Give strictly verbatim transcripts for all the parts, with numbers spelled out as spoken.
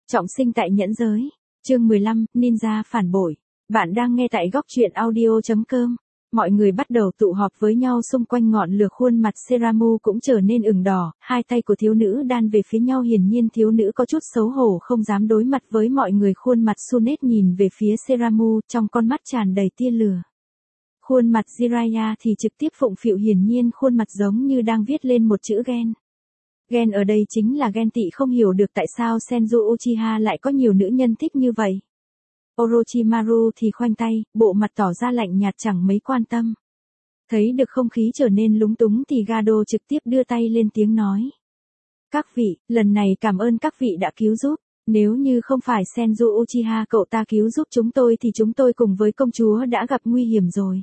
Trọng sinh tại nhẫn giới. Chương mười lăm, Ninja phản bội. Bạn đang nghe tại góc truyện audio chấm com. Mọi người bắt đầu tụ họp với nhau xung quanh ngọn lửa, khuôn mặt Seramu cũng trở nên ửng đỏ, hai tay của thiếu nữ đan về phía nhau, hiển nhiên thiếu nữ có chút xấu hổ không dám đối mặt với mọi người. Khuôn mặt Sunet nhìn về phía Seramu, trong con mắt tràn đầy tia lửa. Khuôn mặt Jiraiya thì trực tiếp phụng phịu, hiển nhiên khuôn mặt giống như đang viết lên một chữ ghen. Ghen ở đây chính là ghen tị, không hiểu được tại sao Senju Uchiha lại có nhiều nữ nhân thích như vậy. Orochimaru thì khoanh tay, bộ mặt tỏ ra lạnh nhạt chẳng mấy quan tâm. Thấy được không khí trở nên lúng túng thì Gado trực tiếp đưa tay lên tiếng nói. Các vị, lần này cảm ơn các vị đã cứu giúp. Nếu như không phải Senju Uchiha cậu ta cứu giúp chúng tôi thì chúng tôi cùng với công chúa đã gặp nguy hiểm rồi.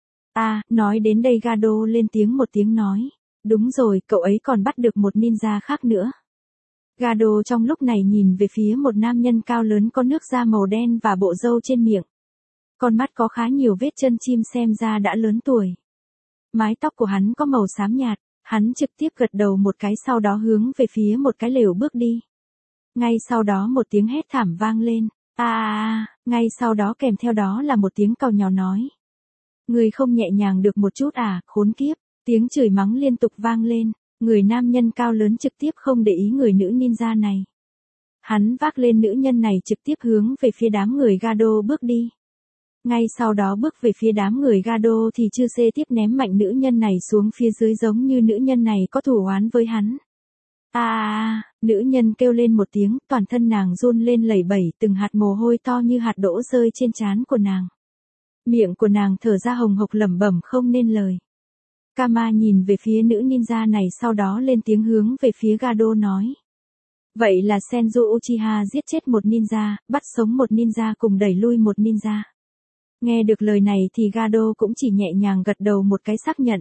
À, nói đến đây Gado lên tiếng một tiếng nói. Đúng rồi, cậu ấy còn bắt được một ninja khác nữa. Gado trong lúc này nhìn về phía một nam nhân cao lớn có nước da màu đen và bộ râu trên miệng. Con mắt có khá nhiều vết chân chim, xem ra đã lớn tuổi. Mái tóc của hắn có màu xám nhạt, hắn trực tiếp gật đầu một cái, sau đó hướng về phía một cái lều bước đi. Ngay sau đó một tiếng hét thảm vang lên. À, à, à, ngay sau đó kèm theo đó là một tiếng càu nhàu nói. Người không nhẹ nhàng được một chút à, khốn kiếp. Tiếng chửi mắng liên tục vang lên, người nam nhân cao lớn trực tiếp không để ý người nữ ninja này. Hắn vác lên nữ nhân này trực tiếp hướng về phía đám người Gado bước đi. Ngay sau đó bước về phía đám người Gado thì chư xê tiếp ném mạnh nữ nhân này xuống phía dưới, giống như nữ nhân này có thủ oán với hắn. À, à, à, nữ nhân kêu lên một tiếng, toàn thân nàng run lên lẩy bẩy, từng hạt mồ hôi to như hạt đỗ rơi trên trán của nàng. Miệng của nàng thở ra hồng hộc lẩm bẩm không nên lời. Kama nhìn về phía nữ ninja này, sau đó lên tiếng hướng về phía Gado nói. Vậy là Senju Uchiha giết chết một ninja, bắt sống một ninja cùng đẩy lui một ninja. Nghe được lời này thì Gado cũng chỉ nhẹ nhàng gật đầu một cái xác nhận.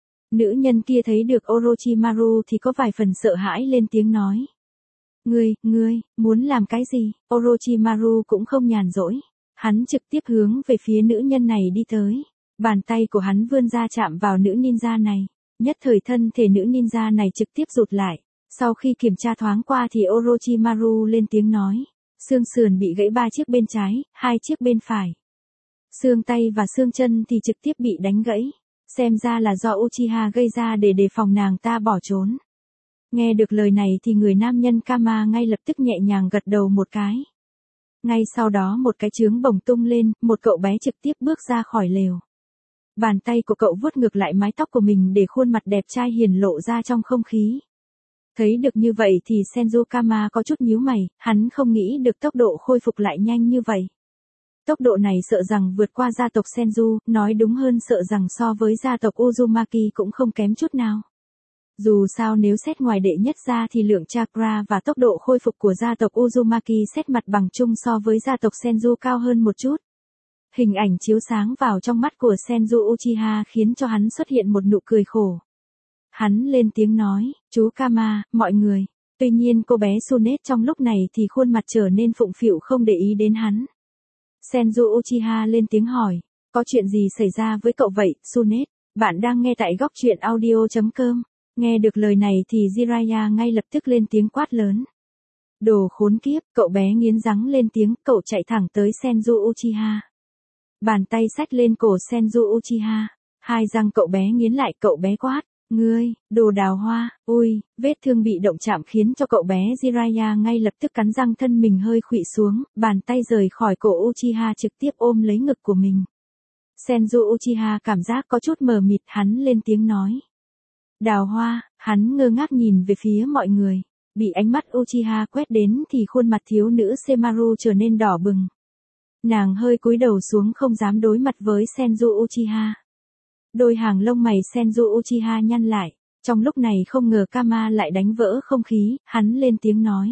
Nữ nhân kia thấy được Orochimaru thì có vài phần sợ hãi, lên tiếng nói. Ngươi, ngươi, muốn làm cái gì? Orochimaru cũng không nhàn rỗi. Hắn trực tiếp hướng về phía nữ nhân này đi tới. Bàn tay của hắn vươn ra chạm vào nữ ninja này. Nhất thời thân thể nữ ninja này trực tiếp rụt lại. Sau khi kiểm tra thoáng qua thì Orochimaru lên tiếng nói. Xương sườn bị gãy ba chiếc bên trái, hai chiếc bên phải. Xương tay và xương chân thì trực tiếp bị đánh gãy. Xem ra là do Uchiha gây ra để đề phòng nàng ta bỏ trốn. Nghe được lời này thì người nam nhân Kama ngay lập tức nhẹ nhàng gật đầu một cái. Ngay sau đó một cái chướng bổng tung lên, một cậu bé trực tiếp bước ra khỏi lều. Bàn tay của cậu vuốt ngược lại mái tóc của mình để khuôn mặt đẹp trai hiển lộ ra trong không khí. Thấy được như vậy thì Senju Kama có chút nhíu mày, hắn không nghĩ được tốc độ khôi phục lại nhanh như vậy. Tốc độ này sợ rằng vượt qua gia tộc Senju, nói đúng hơn sợ rằng so với gia tộc Uzumaki cũng không kém chút nào. Dù sao nếu xét ngoài đệ nhất ra thì lượng chakra và tốc độ khôi phục của gia tộc Uzumaki xét mặt bằng chung so với gia tộc Senju cao hơn một chút. Hình ảnh chiếu sáng vào trong mắt của Senju Uchiha khiến cho hắn xuất hiện một nụ cười khổ. Hắn lên tiếng nói, chú Kama, mọi người. Tuy nhiên cô bé Sunet trong lúc này thì khuôn mặt trở nên phụng phịu không để ý đến hắn. Senju Uchiha lên tiếng hỏi, có chuyện gì xảy ra với cậu vậy, Sunet? Bạn đang nghe tại góc truyện audio chấm com. Nghe được lời này thì Jiraiya ngay lập tức lên tiếng quát lớn. Đồ khốn kiếp, cậu bé nghiến răng lên tiếng, cậu chạy thẳng tới Senju Uchiha. Bàn tay xách lên cổ Senju Uchiha. Hai răng cậu bé nghiến lại, cậu bé quát. Ngươi, đồ đào hoa, ui, vết thương bị động chạm khiến cho cậu bé Jiraiya ngay lập tức cắn răng, thân mình hơi khuỵu xuống, bàn tay rời khỏi cổ Uchiha trực tiếp ôm lấy ngực của mình. Senju Uchiha cảm giác có chút mờ mịt, hắn lên tiếng nói. Đào hoa, hắn ngơ ngác nhìn về phía mọi người. Bị ánh mắt Uchiha quét đến thì khuôn mặt thiếu nữ Semaru trở nên đỏ bừng. Nàng hơi cúi đầu xuống không dám đối mặt với Senju Uchiha. Đôi hàng lông mày Senju Uchiha nhăn lại. Trong lúc này không ngờ Kama lại đánh vỡ không khí, hắn lên tiếng nói.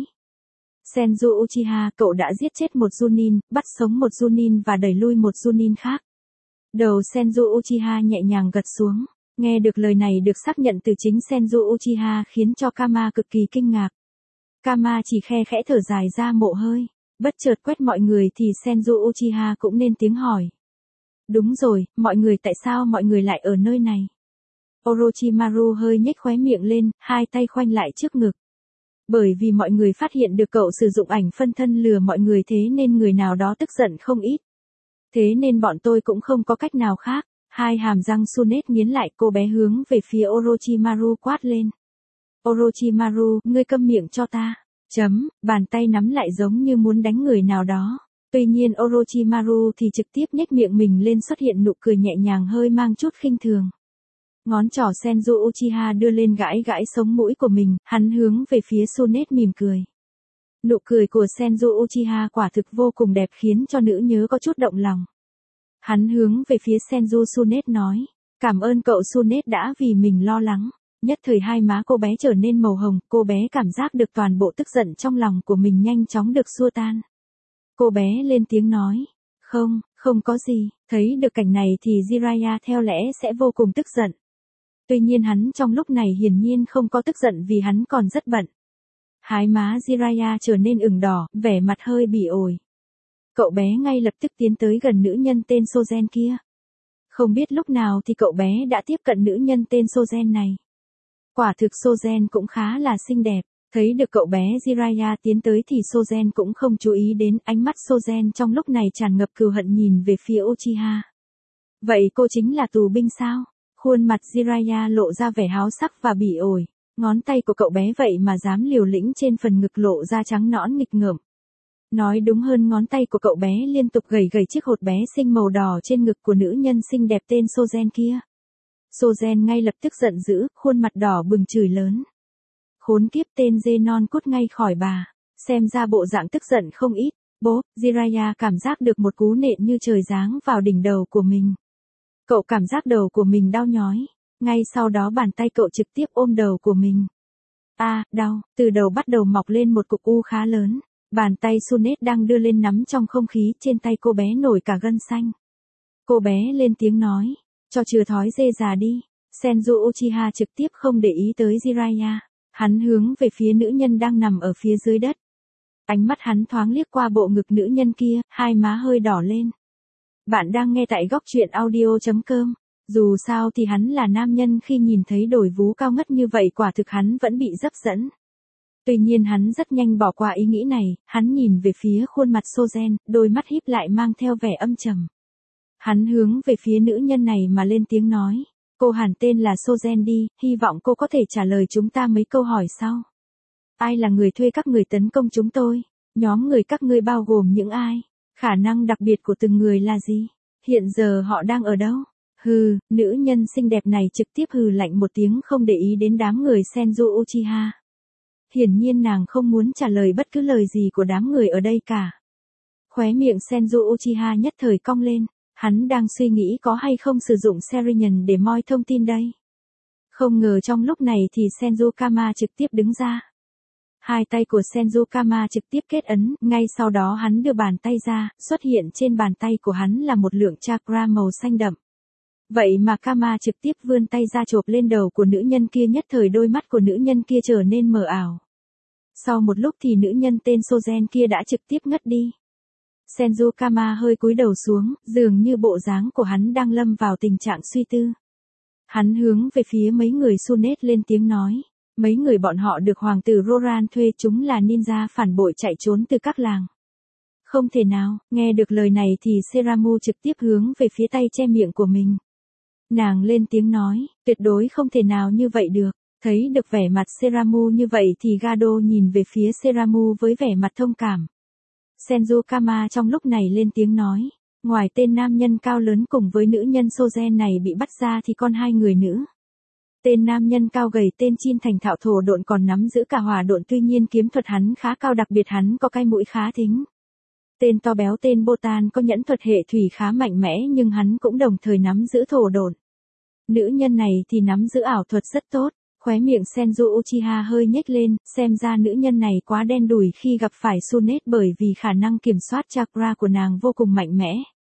Senju Uchiha, cậu đã giết chết một Junin, bắt sống một Junin và đẩy lui một Junin khác. Đầu Senju Uchiha nhẹ nhàng gật xuống. Nghe được lời này được xác nhận từ chính Senju Uchiha khiến cho Kama cực kỳ kinh ngạc. Kama chỉ khe khẽ thở dài ra một hơi. Bất chợt quét mọi người thì Senju Uchiha cũng nên tiếng hỏi. Đúng rồi, mọi người, tại sao mọi người lại ở nơi này? Orochimaru hơi nhếch khóe miệng lên, hai tay khoanh lại trước ngực. Bởi vì mọi người phát hiện được cậu sử dụng ảnh phân thân lừa mọi người thế nên người nào đó tức giận không ít. Thế nên bọn tôi cũng không có cách nào khác. Hai hàm răng Sunét nghiến lại, cô bé hướng về phía Orochimaru quát lên. Orochimaru, ngươi câm miệng cho ta. Chấm, bàn tay nắm lại giống như muốn đánh người nào đó. Tuy nhiên Orochimaru thì trực tiếp nhếch miệng mình lên, xuất hiện nụ cười nhẹ nhàng hơi mang chút khinh thường. Ngón trỏ Senju Uchiha đưa lên gãi gãi sống mũi của mình, hắn hướng về phía Sunét mỉm cười. Nụ cười của Senju Uchiha quả thực vô cùng đẹp khiến cho nữ nhớ có chút động lòng. Hắn hướng về phía Senju Sunét nói, cảm ơn cậu Sunét đã vì mình lo lắng. Nhất thời hai má cô bé trở nên màu hồng, cô bé cảm giác được toàn bộ tức giận trong lòng của mình nhanh chóng được xua tan. Cô bé lên tiếng nói, không, không có gì, thấy được cảnh này thì Jiraiya theo lẽ sẽ vô cùng tức giận. Tuy nhiên hắn trong lúc này hiển nhiên không có tức giận vì hắn còn rất bận. Hai má Jiraiya trở nên ửng đỏ, vẻ mặt hơi bỉ ổi. Cậu bé ngay lập tức tiến tới gần nữ nhân tên Sozen kia. Không biết lúc nào thì cậu bé đã tiếp cận nữ nhân tên Sozen này. Quả thực Sozen cũng khá là xinh đẹp. Thấy được cậu bé Jiraiya tiến tới thì Sozen cũng không chú ý đến, ánh mắt Sozen trong lúc này tràn ngập cừu hận nhìn về phía Uchiha. Vậy cô chính là tù binh sao? Khuôn mặt Jiraiya lộ ra vẻ háo sắc và bỉ ổi. Ngón tay của cậu bé vậy mà dám liều lĩnh trên phần ngực lộ ra trắng nõn nghịch ngợm. Nói đúng hơn ngón tay của cậu bé liên tục gẩy gẩy chiếc hột bé xinh màu đỏ trên ngực của nữ nhân xinh đẹp tên Sozen kia. Sozen ngay lập tức giận dữ, khuôn mặt đỏ bừng chửi lớn. Khốn kiếp, tên dê non cút ngay khỏi bà. Xem ra bộ dạng tức giận không ít. Bố, Jiraiya cảm giác được một cú nện như trời giáng vào đỉnh đầu của mình. Cậu cảm giác đầu của mình đau nhói. Ngay sau đó bàn tay cậu trực tiếp ôm đầu của mình. A, à, đau, từ đầu bắt đầu mọc lên một cục u khá lớn. Bàn tay Sunét đang đưa lên nắm trong không khí, trên tay cô bé nổi cả gân xanh. Cô bé lên tiếng nói, cho chừa thói dê già đi. Senju Uchiha trực tiếp không để ý tới Jiraiya. Hắn hướng về phía nữ nhân đang nằm ở phía dưới đất. Ánh mắt hắn thoáng liếc qua bộ ngực nữ nhân kia, hai má hơi đỏ lên. Bạn đang nghe tại góc truyện audio chấm com. Dù sao thì hắn là nam nhân, khi nhìn thấy đồi vú cao ngất như vậy quả thực hắn vẫn bị hấp dẫn. Tuy nhiên hắn rất nhanh bỏ qua ý nghĩ này, hắn nhìn về phía khuôn mặt Sozen, đôi mắt híp lại mang theo vẻ âm trầm. Hắn hướng về phía nữ nhân này mà lên tiếng nói, cô hẳn tên là Sozen đi, hy vọng cô có thể trả lời chúng ta mấy câu hỏi sau. Ai là người thuê các người tấn công chúng tôi? Nhóm người các ngươi bao gồm những ai? Khả năng đặc biệt của từng người là gì? Hiện giờ họ đang ở đâu? Hừ, nữ nhân xinh đẹp này trực tiếp hừ lạnh một tiếng không để ý đến đám người Senju Uchiha. Hiển nhiên nàng không muốn trả lời bất cứ lời gì của đám người ở đây cả. Khóe miệng Senju Uchiha nhất thời cong lên, hắn đang suy nghĩ có hay không sử dụng Serian để moi thông tin đây. Không ngờ trong lúc này thì Senju Kama trực tiếp đứng ra. Hai tay của Senju Kama trực tiếp kết ấn, ngay sau đó hắn đưa bàn tay ra, xuất hiện trên bàn tay của hắn là một lượng chakra màu xanh đậm. Vậy mà Kama trực tiếp vươn tay ra chộp lên đầu của nữ nhân kia, nhất thời đôi mắt của nữ nhân kia trở nên mờ ảo. Sau một lúc thì nữ nhân tên Sozen kia đã trực tiếp ngất đi. Senju Kama hơi cúi đầu xuống, dường như bộ dáng của hắn đang lâm vào tình trạng suy tư. Hắn hướng về phía mấy người Sunét lên tiếng nói, mấy người bọn họ được hoàng tử Roran thuê, chúng là ninja phản bội chạy trốn từ các làng. Không thể nào, nghe được lời này thì Seramu trực tiếp hướng về phía tay che miệng của mình. Nàng lên tiếng nói, tuyệt đối không thể nào như vậy được. Thấy được vẻ mặt Seramu như vậy thì Gado nhìn về phía Seramu với vẻ mặt thông cảm. Senju Kama trong lúc này lên tiếng nói, ngoài tên nam nhân cao lớn cùng với nữ nhân Sozen này bị bắt ra thì còn hai người nữa. Tên nam nhân cao gầy tên Chin thành thạo thổ độn còn nắm giữ cả hỏa độn, tuy nhiên kiếm thuật hắn khá cao, đặc biệt hắn có cái mũi khá thính. Tên to béo tên Botan có nhẫn thuật hệ thủy khá mạnh mẽ nhưng hắn cũng đồng thời nắm giữ thổ độn. Nữ nhân này thì nắm giữ ảo thuật rất tốt. Khóe miệng Senju Uchiha hơi nhếch lên, xem ra nữ nhân này quá đen đủi khi gặp phải Sunét, bởi vì khả năng kiểm soát chakra của nàng vô cùng mạnh mẽ.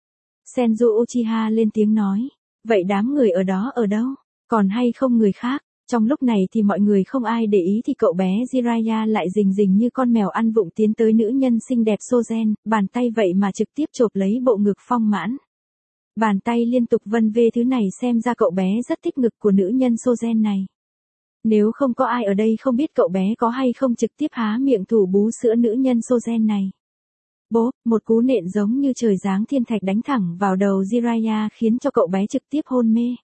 Senju Uchiha lên tiếng nói, vậy đám người ở đó ở đâu? Còn hay không người khác? Trong lúc này thì mọi người không ai để ý thì cậu bé Jiraiya lại rình rình như con mèo ăn vụng tiến tới nữ nhân xinh đẹp Sozen, bàn tay vậy mà trực tiếp chộp lấy bộ ngực phong mãn. Bàn tay liên tục vân vê thứ này, xem ra cậu bé rất thích ngực của nữ nhân Sozen này. Nếu không có ai ở đây không biết cậu bé có hay không trực tiếp há miệng thủ bú sữa nữ nhân Sogen này. Bố, một cú nện giống như trời giáng thiên thạch đánh thẳng vào đầu Jiraiya khiến cho cậu bé trực tiếp hôn mê.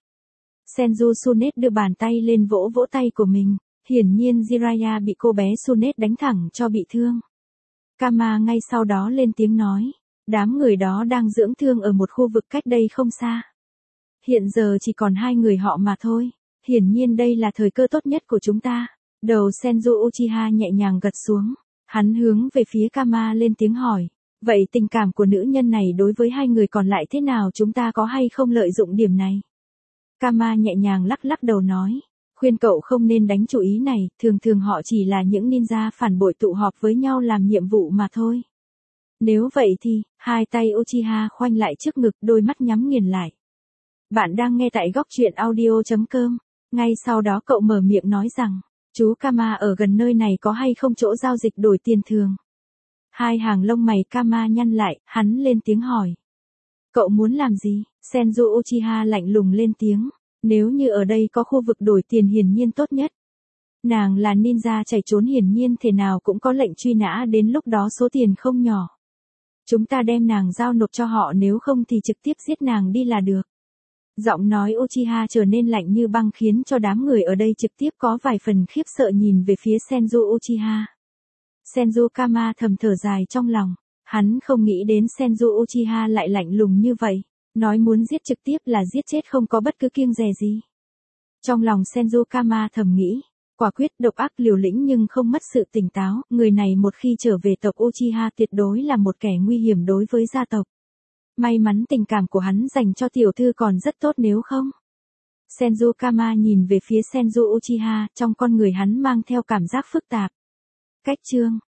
Senju Sunet đưa bàn tay lên vỗ vỗ tay của mình, hiển nhiên Jiraiya bị cô bé Sunet đánh thẳng cho bị thương. Kama ngay sau đó lên tiếng nói, đám người đó đang dưỡng thương ở một khu vực cách đây không xa. Hiện giờ chỉ còn hai người họ mà thôi, hiển nhiên đây là thời cơ tốt nhất của chúng ta. Đầu Senju Uchiha nhẹ nhàng gật xuống, hắn hướng về phía Kama lên tiếng hỏi, vậy tình cảm của nữ nhân này đối với hai người còn lại thế nào, chúng ta có hay không lợi dụng điểm này? Kama nhẹ nhàng lắc lắc đầu nói, khuyên cậu không nên đánh chủ ý này, thường thường họ chỉ là những ninja phản bội tụ họp với nhau làm nhiệm vụ mà thôi. Nếu vậy thì, hai tay Uchiha khoanh lại trước ngực, đôi mắt nhắm nghiền lại. Bạn đang nghe tại góc truyện audio chấm com. Ngay sau đó cậu mở miệng nói rằng, chú Kama ở gần nơi này có hay không chỗ giao dịch đổi tiền thường? Hai hàng lông mày Kama nhăn lại, hắn lên tiếng hỏi. Cậu muốn làm gì? Senju Uchiha lạnh lùng lên tiếng, nếu như ở đây có khu vực đổi tiền hiển nhiên tốt nhất. Nàng là ninja chạy trốn hiển nhiên thể nào cũng có lệnh truy nã, đến lúc đó số tiền không nhỏ. Chúng ta đem nàng giao nộp cho họ, nếu không thì trực tiếp giết nàng đi là được. Giọng nói Uchiha trở nên lạnh như băng khiến cho đám người ở đây trực tiếp có vài phần khiếp sợ nhìn về phía Senju Uchiha. Senju Kama thầm thở dài trong lòng, hắn không nghĩ đến Senju Uchiha lại lạnh lùng như vậy, nói muốn giết trực tiếp là giết chết không có bất cứ kiêng dè gì. Trong lòng Senju Kama thầm nghĩ, quả quyết độc ác liều lĩnh nhưng không mất sự tỉnh táo, người này một khi trở về tộc Uchiha tuyệt đối là một kẻ nguy hiểm đối với gia tộc. May mắn tình cảm của hắn dành cho tiểu thư còn rất tốt, nếu không. Senju Kama nhìn về phía Senju Uchiha, trong con người hắn mang theo cảm giác phức tạp. Cách chương